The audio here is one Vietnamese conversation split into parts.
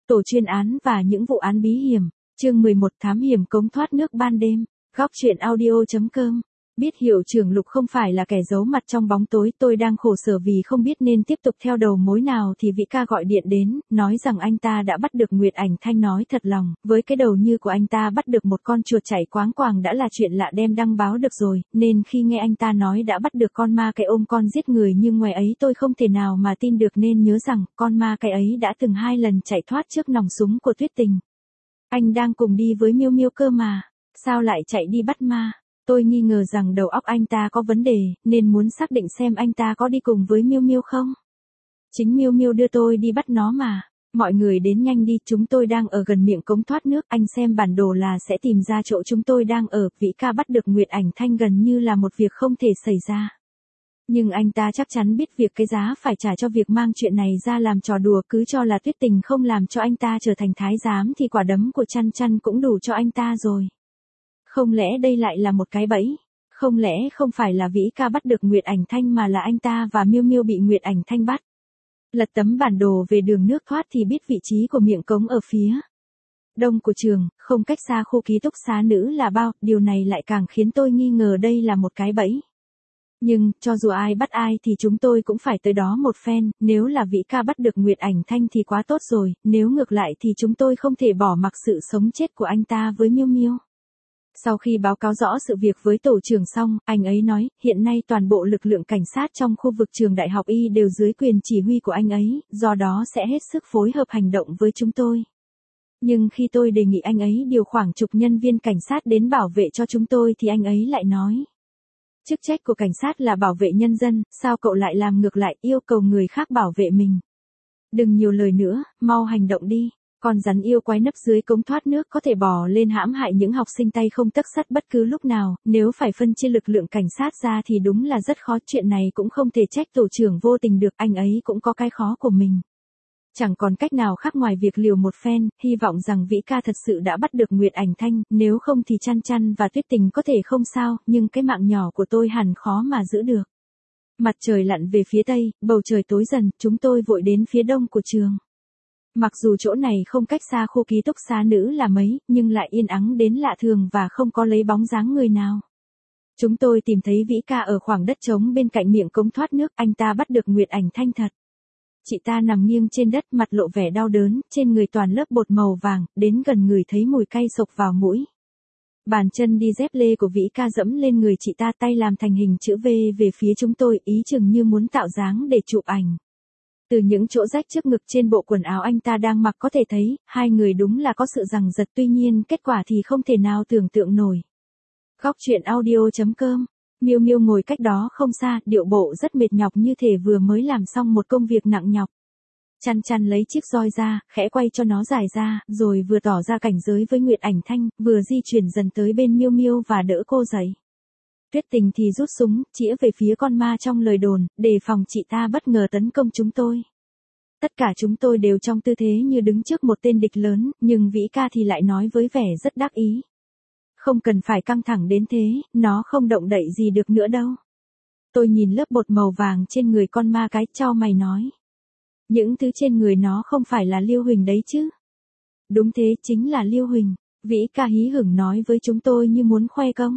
Tổ chuyên án và những vụ án bí hiểm, chương 11 thám hiểm cống thoát nước ban đêm, góc truyện audio.com. Biết hiệu trưởng Lục không phải là kẻ giấu mặt trong bóng tối, tôi đang khổ sở vì không biết nên tiếp tục theo đầu mối nào thì Vĩ ca gọi điện đến, nói rằng anh ta đã bắt được Nguyệt Ảnh Thanh. Nói thật lòng, với cái đầu như của anh ta bắt được một con chuột chạy quáng quàng đã là chuyện lạ đem đăng báo được rồi, nên khi nghe anh ta nói đã bắt được con ma cái ôm con giết người như ngoài ấy tôi không thể nào mà tin được, nên nhớ rằng con ma cái ấy đã từng 2 lần chạy thoát trước nòng súng của Tuyết Tình. Anh đang cùng đi với Miêu Miêu cơ mà, sao lại chạy đi bắt ma? Tôi nghi ngờ rằng đầu óc anh ta có vấn đề, nên muốn xác định xem anh ta có đi cùng với Miêu Miêu không. Chính Miêu Miêu đưa tôi đi bắt nó mà. Mọi người đến nhanh đi, chúng tôi đang ở gần miệng cống thoát nước, anh xem bản đồ là sẽ tìm ra chỗ chúng tôi đang ở. Vĩ ca bắt được Nguyệt Ảnh Thanh gần như là một việc không thể xảy ra. Nhưng anh ta chắc chắn biết việc cái giá phải trả cho việc mang chuyện này ra làm trò đùa, cứ cho là Tuyết Tình không làm cho anh ta trở thành thái giám thì quả đấm của Chăn Chăn cũng đủ cho anh ta rồi. Không lẽ đây lại là một cái bẫy? Không lẽ không phải là Vĩ ca bắt được Nguyệt Ảnh Thanh mà là anh ta và Miêu Miêu bị Nguyệt Ảnh Thanh bắt? Lật tấm bản đồ về đường nước thoát thì biết vị trí của miệng cống ở phía đông của trường, không cách xa khu ký túc xá nữ là bao, điều này lại càng khiến tôi nghi ngờ đây là một cái bẫy. Nhưng, cho dù ai bắt ai thì chúng tôi cũng phải tới đó một phen, nếu là Vĩ ca bắt được Nguyệt Ảnh Thanh thì quá tốt rồi, nếu ngược lại thì chúng tôi không thể bỏ mặc sự sống chết của anh ta với Miêu Miêu. Sau khi báo cáo rõ sự việc với tổ trưởng xong, anh ấy nói, hiện nay toàn bộ lực lượng cảnh sát trong khu vực trường Đại học Y đều dưới quyền chỉ huy của anh ấy, do đó sẽ hết sức phối hợp hành động với chúng tôi. Nhưng khi tôi đề nghị anh ấy điều khoảng chục nhân viên cảnh sát đến bảo vệ cho chúng tôi thì anh ấy lại nói. Chức trách của cảnh sát là bảo vệ nhân dân, sao cậu lại làm ngược lại, yêu cầu người khác bảo vệ mình? Đừng nhiều lời nữa, mau hành động đi. Con rắn yêu quái nấp dưới cống thoát nước có thể bò lên hãm hại những học sinh tay không tấc sắt bất cứ lúc nào, nếu phải phân chia lực lượng cảnh sát ra thì đúng là rất khó, chuyện này cũng không thể trách tổ trưởng vô tình được, anh ấy cũng có cái khó của mình. Chẳng còn cách nào khác ngoài việc liều một phen, hy vọng rằng Vĩ ca thật sự đã bắt được Nguyệt Ảnh Thanh, nếu không thì Chăn Chăn và Tuyết Tình có thể không sao, nhưng cái mạng nhỏ của tôi hẳn khó mà giữ được. Mặt trời lặn về phía tây, bầu trời tối dần, chúng tôi vội đến phía đông của trường. Mặc dù chỗ này không cách xa khu ký túc xá nữ là mấy, nhưng lại yên ắng đến lạ thường và không có lấy bóng dáng người nào. Chúng tôi tìm thấy Vĩ ca ở khoảng đất trống bên cạnh miệng cống thoát nước, anh ta bắt được Nguyệt Ảnh Thanh thật. Chị ta nằm nghiêng trên đất, mặt lộ vẻ đau đớn, trên người toàn lớp bột màu vàng, đến gần người thấy mùi cay sộc vào mũi. Bàn chân đi dép lê của Vĩ ca dẫm lên người chị ta, tay làm thành hình chữ V về phía chúng tôi, ý chừng như muốn tạo dáng để chụp ảnh. Từ những chỗ rách trước ngực trên bộ quần áo anh ta đang mặc có thể thấy, hai người đúng là có sự giằng giật, tuy nhiên kết quả thì không thể nào tưởng tượng nổi. Góc truyện audio.com. Miêu Miêu ngồi cách đó không xa, điệu bộ rất mệt nhọc như thể vừa mới làm xong một công việc nặng nhọc. Chăn Chăn lấy chiếc roi ra, khẽ quay cho nó dài ra, rồi vừa tỏ ra cảnh giới với Nguyệt Ảnh Thanh, vừa di chuyển dần tới bên Miêu Miêu và đỡ cô dậy. Tuyết Tình thì rút súng, chĩa về phía con ma trong lời đồn, đề phòng chị ta bất ngờ tấn công chúng tôi. Tất cả chúng tôi đều trong tư thế như đứng trước một tên địch lớn, nhưng Vĩ ca thì lại nói với vẻ rất đắc ý. Không cần phải căng thẳng đến thế, nó không động đậy gì được nữa đâu. Tôi nhìn lớp bột màu vàng trên người con ma cái, chau mày nói. Những thứ trên người nó không phải là Liêu Huỳnh đấy chứ? Đúng thế, chính là Liêu Huỳnh, Vĩ ca hí hửng nói với chúng tôi như muốn khoe công.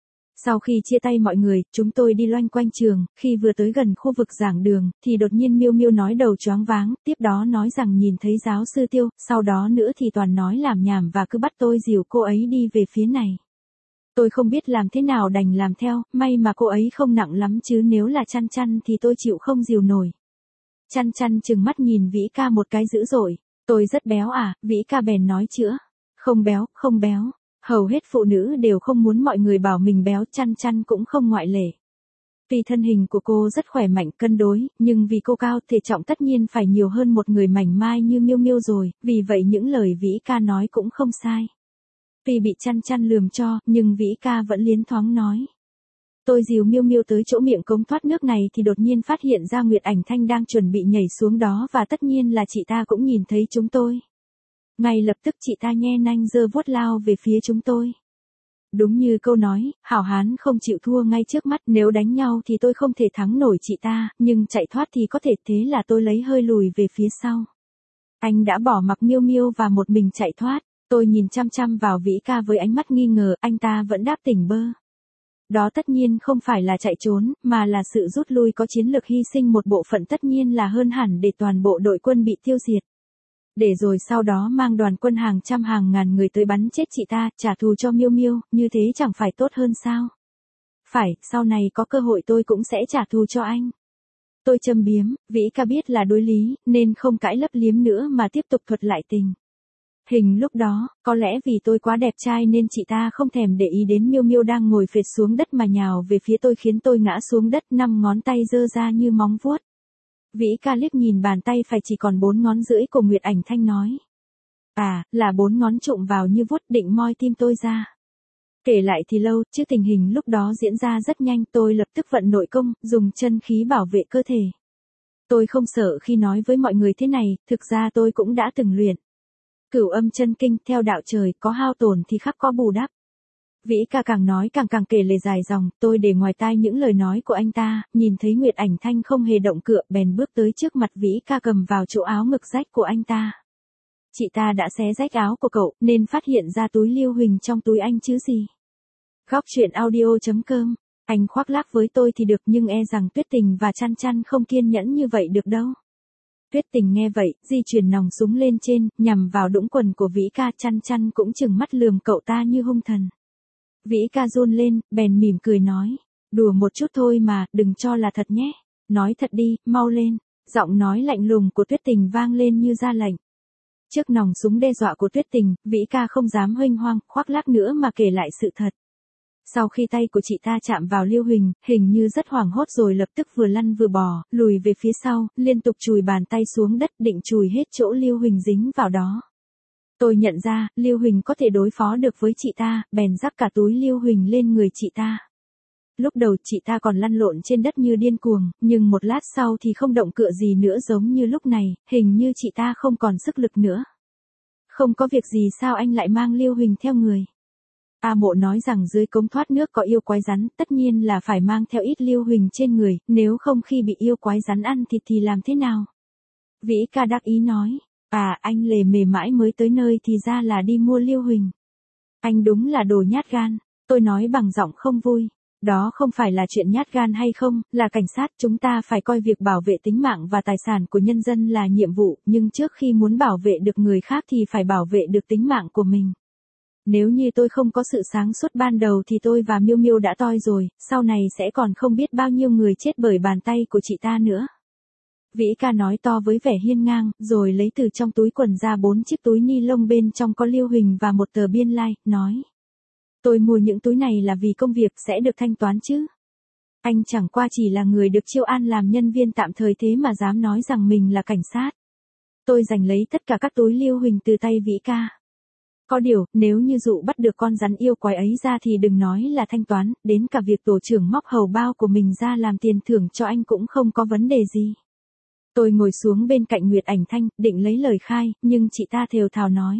Sau khi chia tay mọi người, chúng tôi đi loanh quanh trường, khi vừa tới gần khu vực giảng đường, thì đột nhiên Miêu Miêu nói đầu choáng váng, tiếp đó nói rằng nhìn thấy giáo sư Tiêu, sau đó nữa thì toàn nói làm nhảm và cứ bắt tôi dìu cô ấy đi về phía này. Tôi không biết làm thế nào đành làm theo, may mà cô ấy không nặng lắm chứ nếu là Chăn Chăn thì tôi chịu không dìu nổi. Chăn Chăn trừng mắt nhìn Vĩ ca một cái dữ dội, tôi rất béo à, Vĩ ca bèn nói chữa. Không béo, không béo. Hầu hết phụ nữ đều không muốn mọi người bảo mình béo, Chăn Chăn cũng không ngoại lệ. Vì thân hình của cô rất khỏe mạnh cân đối, nhưng vì cô cao thể trọng tất nhiên phải nhiều hơn một người mảnh mai như Miêu Miêu rồi, vì vậy những lời Vĩ ca nói cũng không sai. Vì bị Chăn Chăn lườm cho, nhưng Vĩ ca vẫn liến thoáng nói. Tôi dìu Miêu Miêu tới chỗ miệng cống thoát nước này thì đột nhiên phát hiện ra Nguyệt Ảnh Thanh đang chuẩn bị nhảy xuống đó và tất nhiên là chị ta cũng nhìn thấy chúng tôi. Ngay lập tức chị ta nhe nanh giơ vuốt lao về phía chúng tôi. Đúng như câu nói, hảo hán không chịu thua ngay trước mắt, nếu đánh nhau thì tôi không thể thắng nổi chị ta, nhưng chạy thoát thì có thể, thế là tôi lấy hơi lùi về phía sau. Anh đã bỏ mặc Miêu Miêu và một mình chạy thoát. Tôi nhìn chăm chăm vào Vĩ Ca với ánh mắt nghi ngờ, anh ta vẫn đáp tỉnh bơ. Đó tất nhiên không phải là chạy trốn, mà là sự rút lui có chiến lược, hy sinh một bộ phận tất nhiên là hơn hẳn để toàn bộ đội quân bị tiêu diệt. Để rồi sau đó mang đoàn quân hàng trăm hàng ngàn người tới bắn chết chị ta, trả thù cho Miêu Miêu, như thế chẳng phải tốt hơn sao? Phải, sau này có cơ hội tôi cũng sẽ trả thù cho anh. Tôi châm biếm, Vĩ Ca biết là đối lý, nên không cãi lấp liếm nữa mà tiếp tục thuật lại tình. Hình lúc đó, có lẽ vì tôi quá đẹp trai nên chị ta không thèm để ý đến Miêu Miêu đang ngồi phệt xuống đất mà nhào về phía tôi, khiến tôi ngã xuống đất, 5 ngón tay giơ ra như móng vuốt. Vĩ Ca liếc nhìn bàn tay phải chỉ còn 4 ngón rưỡi của Nguyệt Ảnh Thanh nói. À, là 4 ngón trụm vào như vuốt, định moi tim tôi ra. Kể lại thì lâu, chứ tình hình lúc đó diễn ra rất nhanh, tôi lập tức vận nội công, dùng chân khí bảo vệ cơ thể. Tôi không sợ khi nói với mọi người thế này, thực ra tôi cũng đã từng luyện. Cửu âm chân kinh, theo đạo trời, có hao tổn thì khắc có bù đắp. Vĩ Ca càng nói càng kể lể dài dòng, tôi để ngoài tai những lời nói của anh ta, nhìn thấy Nguyệt Ảnh Thanh không hề động cựa, bèn bước tới trước mặt Vĩ Ca, cầm vào chỗ áo ngực rách của anh ta. Chị ta đã xé rách áo của cậu, nên phát hiện ra túi Liêu Huỳnh trong túi anh chứ gì. Góc truyện audio.com, anh khoác lác với tôi thì được, nhưng e rằng Tuyết Tình và Chăn Chăn không kiên nhẫn như vậy được đâu. Tuyết Tình nghe vậy, di chuyển nòng súng lên trên, nhằm vào đũng quần của Vĩ Ca. Chăn Chăn cũng trừng mắt lườm cậu ta như hung thần. Vĩ Ca run lên, bèn mỉm cười nói, đùa một chút thôi mà, đừng cho là thật nhé. Nói thật đi, mau lên. Giọng nói lạnh lùng của Tuyết Tình vang lên như ra lệnh. Trước nòng súng đe dọa của Tuyết Tình, Vĩ Ca không dám huênh hoang, khoác lác nữa mà kể lại sự thật. Sau khi tay của chị ta chạm vào Liêu Huỳnh, hình như rất hoảng hốt rồi lập tức vừa lăn vừa bò, lùi về phía sau, liên tục chùi bàn tay xuống đất, định chùi hết chỗ Liêu Huỳnh dính vào đó. Tôi nhận ra, Liêu Huỳnh có thể đối phó được với chị ta, bèn rắc cả túi Liêu Huỳnh lên người chị ta. Lúc đầu chị ta còn lăn lộn trên đất như điên cuồng, nhưng một lát sau thì không động cựa gì nữa, giống như lúc này, hình như chị ta không còn sức lực nữa. Không có việc gì sao anh lại mang Liêu Huỳnh theo người? A Mộ nói rằng dưới cống thoát nước có yêu quái rắn, tất nhiên là phải mang theo ít Liêu Huỳnh trên người, nếu không khi bị yêu quái rắn ăn thịt thì làm thế nào? Vĩ Ca đắc ý nói, à, anh lề mề mãi mới tới nơi thì ra là đi mua Liêu Huỳnh. Anh đúng là đồ nhát gan, tôi nói bằng giọng không vui. Đó không phải là chuyện nhát gan hay không, là cảnh sát, chúng ta phải coi việc bảo vệ tính mạng và tài sản của nhân dân là nhiệm vụ, nhưng trước khi muốn bảo vệ được người khác thì phải bảo vệ được tính mạng của mình. Nếu như tôi không có sự sáng suốt ban đầu thì tôi và Miêu Miêu đã toi rồi, sau này sẽ còn không biết bao nhiêu người chết bởi bàn tay của chị ta nữa. Vĩ Ca nói to với vẻ hiên ngang, rồi lấy từ trong túi quần ra 4 chiếc túi ni lông, bên trong có Liêu Huỳnh và một tờ biên lai, nói. Tôi mua những túi này là vì công việc sẽ được thanh toán chứ. Anh chẳng qua chỉ là người được chiêu an làm nhân viên tạm thời, thế mà dám nói rằng mình là cảnh sát. Tôi giành lấy tất cả các túi Liêu Huỳnh từ tay Vĩ Ca. Có điều, nếu như dụ bắt được con rắn yêu quái ấy ra thì đừng nói là thanh toán, đến cả việc tổ trưởng móc hầu bao của mình ra làm tiền thưởng cho anh cũng không có vấn đề gì. Tôi ngồi xuống bên cạnh Nguyệt Ảnh Thanh, định lấy lời khai, nhưng chị ta thều thào nói.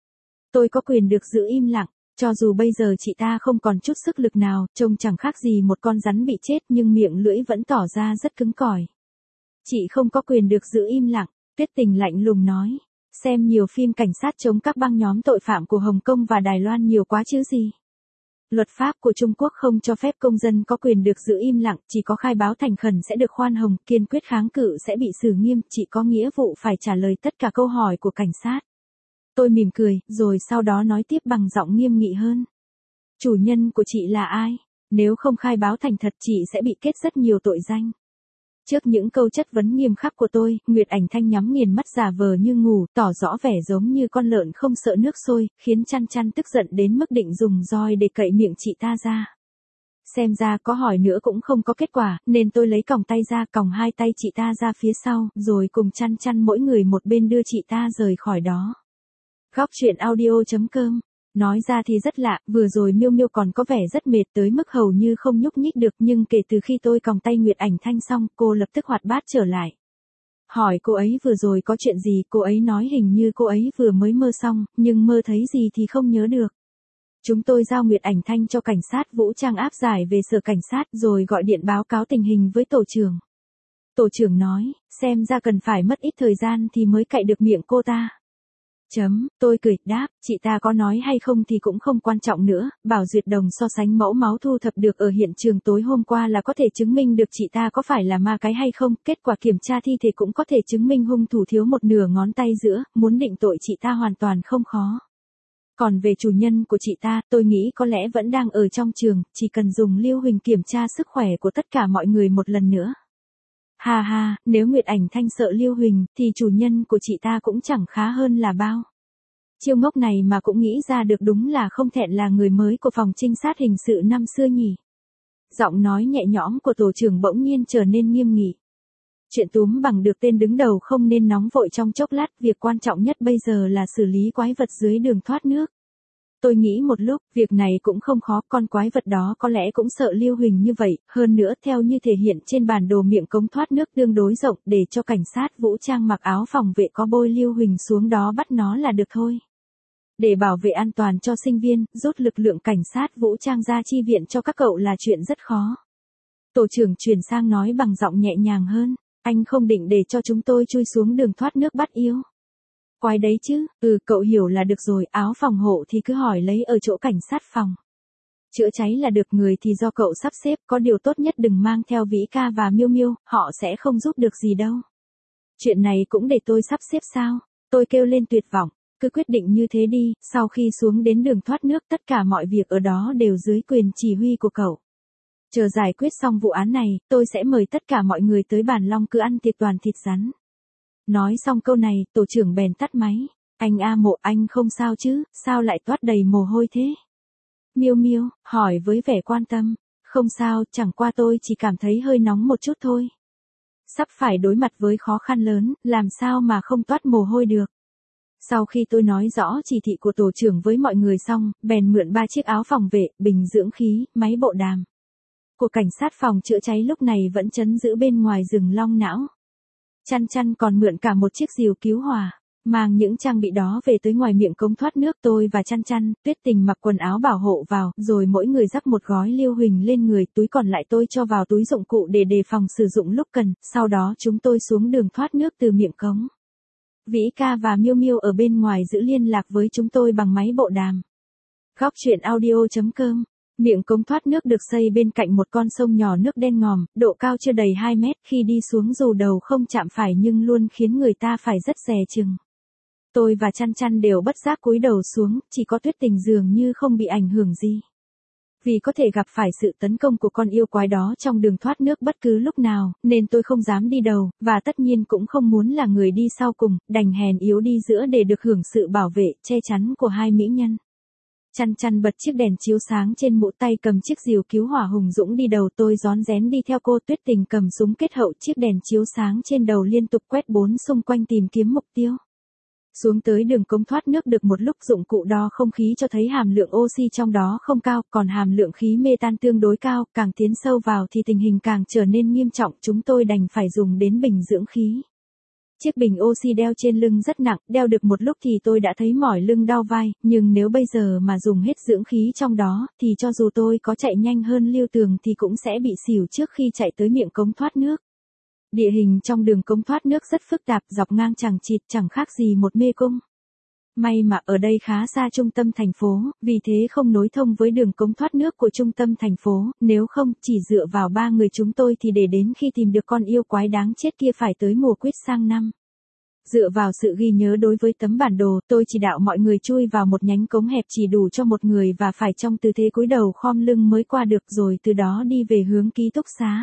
Tôi có quyền được giữ im lặng, cho dù bây giờ chị ta không còn chút sức lực nào, trông chẳng khác gì một con rắn bị chết, nhưng miệng lưỡi vẫn tỏ ra rất cứng cỏi. Chị không có quyền được giữ im lặng, Tuyết Tình lạnh lùng nói. Xem nhiều phim cảnh sát chống các băng nhóm tội phạm của Hồng Kông và Đài Loan nhiều quá chứ gì. Luật pháp của Trung Quốc không cho phép công dân có quyền được giữ im lặng, chỉ có khai báo thành khẩn sẽ được khoan hồng, kiên quyết kháng cự sẽ bị xử nghiêm, chị có nghĩa vụ phải trả lời tất cả câu hỏi của cảnh sát. Tôi mỉm cười, rồi sau đó nói tiếp bằng giọng nghiêm nghị hơn. Chủ nhân của chị là ai? Nếu không khai báo thành thật chị sẽ bị kết rất nhiều tội danh. Trước những câu chất vấn nghiêm khắc của tôi, Nguyệt Ảnh Thanh nhắm nghiền mắt giả vờ như ngủ, tỏ rõ vẻ giống như con lợn không sợ nước sôi, khiến Chăn Chăn tức giận đến mức định dùng roi để cậy miệng chị ta ra. Xem ra có hỏi nữa cũng không có kết quả, nên tôi lấy còng tay ra, còng hai tay chị ta ra phía sau, rồi cùng Chăn Chăn mỗi người một bên đưa chị ta rời khỏi đó. Góc truyện audio.com. Nói ra thì rất lạ, vừa rồi Miêu Miêu còn có vẻ rất mệt tới mức hầu như không nhúc nhích được, nhưng kể từ khi tôi còng tay Nguyệt Ảnh Thanh xong, cô lập tức hoạt bát trở lại. Hỏi cô ấy vừa rồi có chuyện gì, cô ấy nói hình như cô ấy vừa mới mơ xong, nhưng mơ thấy gì thì không nhớ được. Chúng tôi giao Nguyệt Ảnh Thanh cho cảnh sát vũ trang áp giải về sở cảnh sát, rồi gọi điện báo cáo tình hình với tổ trưởng. Tổ trưởng nói, xem ra cần phải mất ít thời gian thì mới cạy được miệng cô ta. Tôi cười, đáp, chị ta có nói hay không thì cũng không quan trọng nữa, Bảo Duyệt Đồng so sánh mẫu máu thu thập được ở hiện trường tối hôm qua là có thể chứng minh được chị ta có phải là ma cái hay không, kết quả kiểm tra thi thể cũng có thể chứng minh hung thủ thiếu một nửa ngón tay giữa, muốn định tội chị ta hoàn toàn không khó. Còn về chủ nhân của chị ta, tôi nghĩ có lẽ vẫn đang ở trong trường, chỉ cần dùng Lưu Huỳnh kiểm tra sức khỏe của tất cả mọi người một lần nữa. Ha ha, nếu Nguyệt Ảnh Thanh sợ Lưu Huỳnh, thì chủ nhân của chị ta cũng chẳng khá hơn là bao. Chiêu ngốc này mà cũng nghĩ ra được, đúng là không thẹn là người mới của phòng trinh sát hình sự năm xưa nhỉ. Giọng nói nhẹ nhõm của tổ trưởng bỗng nhiên trở nên nghiêm nghị. Chuyện túm bằng được tên đứng đầu không nên nóng vội trong chốc lát, việc quan trọng nhất bây giờ là xử lý quái vật dưới đường thoát nước. Tôi nghĩ một lúc, việc này cũng không khó, con quái vật đó có lẽ cũng sợ Lưu Huỳnh như vậy, hơn nữa theo như thể hiện trên bản đồ miệng cống thoát nước tương đối rộng, để cho cảnh sát vũ trang mặc áo phòng vệ có bôi Lưu Huỳnh xuống đó bắt nó là được thôi. Để bảo vệ an toàn cho sinh viên, rút lực lượng cảnh sát vũ trang ra chi viện cho các cậu là chuyện rất khó. Tổ trưởng chuyển sang nói bằng giọng nhẹ nhàng hơn, anh không định để cho chúng tôi chui xuống đường thoát nước bắt yêu. Quái đấy chứ, cậu hiểu là được rồi, áo phòng hộ thì cứ hỏi lấy ở chỗ cảnh sát phòng. Chữa cháy là được, người thì do cậu sắp xếp, có điều tốt nhất đừng mang theo Vĩ Ca và Miêu Miêu, họ sẽ không giúp được gì đâu. Chuyện này cũng để tôi sắp xếp sao? Tôi kêu lên tuyệt vọng, cứ quyết định như thế đi, sau khi xuống đến đường thoát nước tất cả mọi việc ở đó đều dưới quyền chỉ huy của cậu. Chờ giải quyết xong vụ án này, tôi sẽ mời tất cả mọi người tới bàn long cứ ăn thịt toàn thịt rắn. Nói xong câu này, tổ trưởng bèn tắt máy. Anh A Mộ, anh không sao chứ, sao lại toát đầy mồ hôi thế? Miêu Miêu hỏi với vẻ quan tâm. Không sao, chẳng qua tôi chỉ cảm thấy hơi nóng một chút thôi. Sắp phải đối mặt với khó khăn lớn, làm sao mà không toát mồ hôi được. Sau khi tôi nói rõ chỉ thị của tổ trưởng với mọi người xong, bèn mượn 3 chiếc áo phòng vệ, bình dưỡng khí, máy bộ đàm của cảnh sát phòng chữa cháy lúc này vẫn trấn giữ bên ngoài rừng Long Não. Chăn Chăn còn mượn cả một chiếc rìu cứu hỏa, mang những trang bị đó về tới ngoài miệng cống thoát nước. Tôi và Chăn Chăn, Tuyết Tình mặc quần áo bảo hộ vào, rồi mỗi người rắc một gói Lưu Huỳnh lên người, túi còn lại tôi cho vào túi dụng cụ để đề phòng sử dụng lúc cần, sau đó chúng tôi xuống đường thoát nước từ miệng cống. Vĩ Ca và Miêu Miêu ở bên ngoài giữ liên lạc với chúng tôi bằng máy bộ đàm. Góc truyện audio.com. Miệng cống thoát nước được xây bên cạnh một con sông nhỏ nước đen ngòm, độ cao chưa đầy 2 mét, khi đi xuống dù đầu không chạm phải nhưng luôn khiến người ta phải rất dè chừng. Tôi và Chăn Chăn đều bất giác cúi đầu xuống, chỉ có Tuyết Tình dường như không bị ảnh hưởng gì. Vì có thể gặp phải sự tấn công của con yêu quái đó trong đường thoát nước bất cứ lúc nào, nên tôi không dám đi đầu, và tất nhiên cũng không muốn là người đi sau cùng, đành hèn yếu đi giữa để được hưởng sự bảo vệ, che chắn của hai mỹ nhân. Chăn Chăn bật chiếc đèn chiếu sáng trên mũ tay, cầm chiếc rìu cứu hỏa hùng dũng đi đầu, tôi rón rén đi theo cô. Tuyết Tình cầm súng kết hậu, chiếc đèn chiếu sáng trên đầu liên tục quét bốn xung quanh tìm kiếm mục tiêu. Xuống tới đường cống thoát nước được một lúc, dụng cụ đo không khí cho thấy hàm lượng oxy trong đó không cao, còn hàm lượng khí metan tương đối cao, càng tiến sâu vào thì tình hình càng trở nên nghiêm trọng, chúng tôi đành phải dùng đến bình dưỡng khí. Chiếc bình oxy đeo trên lưng rất nặng, đeo được một lúc thì tôi đã thấy mỏi lưng đau vai, nhưng nếu bây giờ mà dùng hết dưỡng khí trong đó, thì cho dù tôi có chạy nhanh hơn Lưu Tường thì cũng sẽ bị xỉu trước khi chạy tới miệng cống thoát nước. Địa hình trong đường cống thoát nước rất phức tạp, dọc ngang chằng chịt, chẳng khác gì một mê cung. May mà ở đây khá xa trung tâm thành phố, vì thế không nối thông với đường cống thoát nước của trung tâm thành phố, nếu không, chỉ dựa vào 3 người chúng tôi thì để đến khi tìm được con yêu quái đáng chết kia phải tới mùa quyết sang năm. Dựa vào sự ghi nhớ đối với tấm bản đồ, tôi chỉ đạo mọi người chui vào một nhánh cống hẹp chỉ đủ cho một người và phải trong tư thế cúi đầu khom lưng mới qua được, rồi từ đó đi về hướng ký túc xá.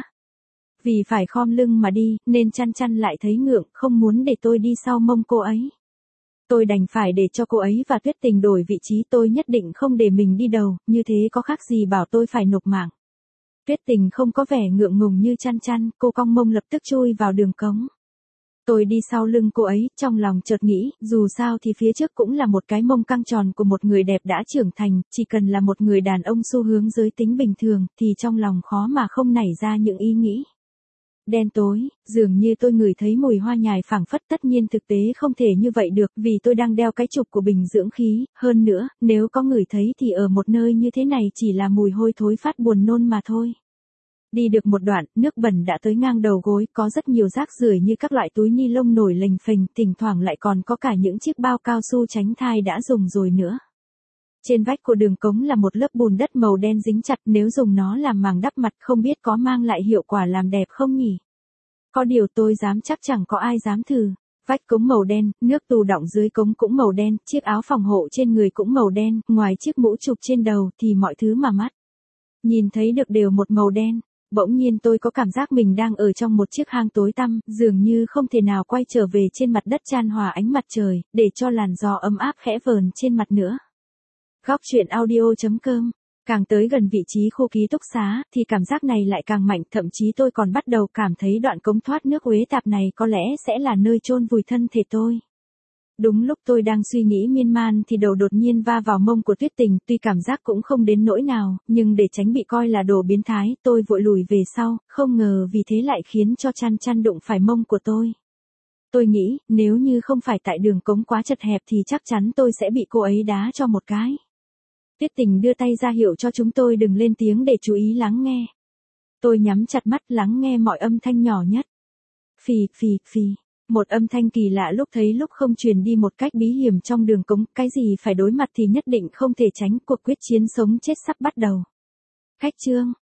Vì phải khom lưng mà đi, nên Chăn Chăn lại thấy ngượng, không muốn để tôi đi sau mông cô ấy. Tôi đành phải để cho cô ấy và Tuyết Tình đổi vị trí, tôi nhất định không để mình đi đầu, như thế có khác gì bảo tôi phải nộp mạng. Tuyết Tình không có vẻ ngượng ngùng như Chăn Chăn, cô cong mông lập tức chui vào đường cống. Tôi đi sau lưng cô ấy, trong lòng chợt nghĩ, dù sao thì phía trước cũng là một cái mông căng tròn của một người đẹp đã trưởng thành, chỉ cần là một người đàn ông xu hướng giới tính bình thường, thì trong lòng khó mà không nảy ra những ý nghĩ. Đen tối, dường như tôi ngửi thấy mùi hoa nhài phảng phất, tất nhiên thực tế không thể như vậy được, vì tôi đang đeo cái trục của bình dưỡng khí, hơn nữa, nếu có ngửi thấy thì ở một nơi như thế này chỉ là mùi hôi thối phát buồn nôn mà thôi. Đi được một đoạn, nước bẩn đã tới ngang đầu gối, có rất nhiều rác rưởi như các loại túi ni lông nổi lềnh phềnh, thỉnh thoảng lại còn có cả những chiếc bao cao su tránh thai đã dùng rồi nữa. Trên vách của đường cống là một lớp bùn đất màu đen dính chặt, nếu dùng nó làm màng đắp mặt không biết có mang lại hiệu quả làm đẹp không nhỉ? Có điều tôi dám chắc chẳng có ai dám thử. Vách cống màu đen, nước tù đọng dưới cống cũng màu đen, chiếc áo phòng hộ trên người cũng màu đen, ngoài chiếc mũ chụp trên đầu thì mọi thứ mà mắt nhìn thấy được đều một màu đen. Bỗng nhiên tôi có cảm giác mình đang ở trong một chiếc hang tối tăm, dường như không thể nào quay trở về trên mặt đất chan hòa ánh mặt trời, để cho làn gió ấm áp khẽ vờn trên mặt nữa. Góc truyện audio.com. Càng tới gần vị trí khu ký túc xá, thì cảm giác này lại càng mạnh, thậm chí tôi còn bắt đầu cảm thấy đoạn cống thoát nước uế tạp này có lẽ sẽ là nơi chôn vùi thân thể tôi. Đúng lúc tôi đang suy nghĩ miên man thì đầu đột nhiên va vào mông của Tuyết Tình, tuy cảm giác cũng không đến nỗi nào, nhưng để tránh bị coi là đồ biến thái, tôi vội lùi về sau, không ngờ vì thế lại khiến cho Chăn Chăn đụng phải mông của tôi. Tôi nghĩ, nếu như không phải tại đường cống quá chật hẹp thì chắc chắn tôi sẽ bị cô ấy đá cho một cái. Tuyết Tình đưa tay ra hiệu cho chúng tôi đừng lên tiếng để chú ý lắng nghe. Tôi nhắm chặt mắt lắng nghe mọi âm thanh nhỏ nhất. Phì phì phì. Một âm thanh kỳ lạ lúc thấy lúc không truyền đi một cách bí hiểm trong đường cống, cái gì phải đối mặt thì nhất định không thể tránh, cuộc quyết chiến sống chết sắp bắt đầu. Khách chương.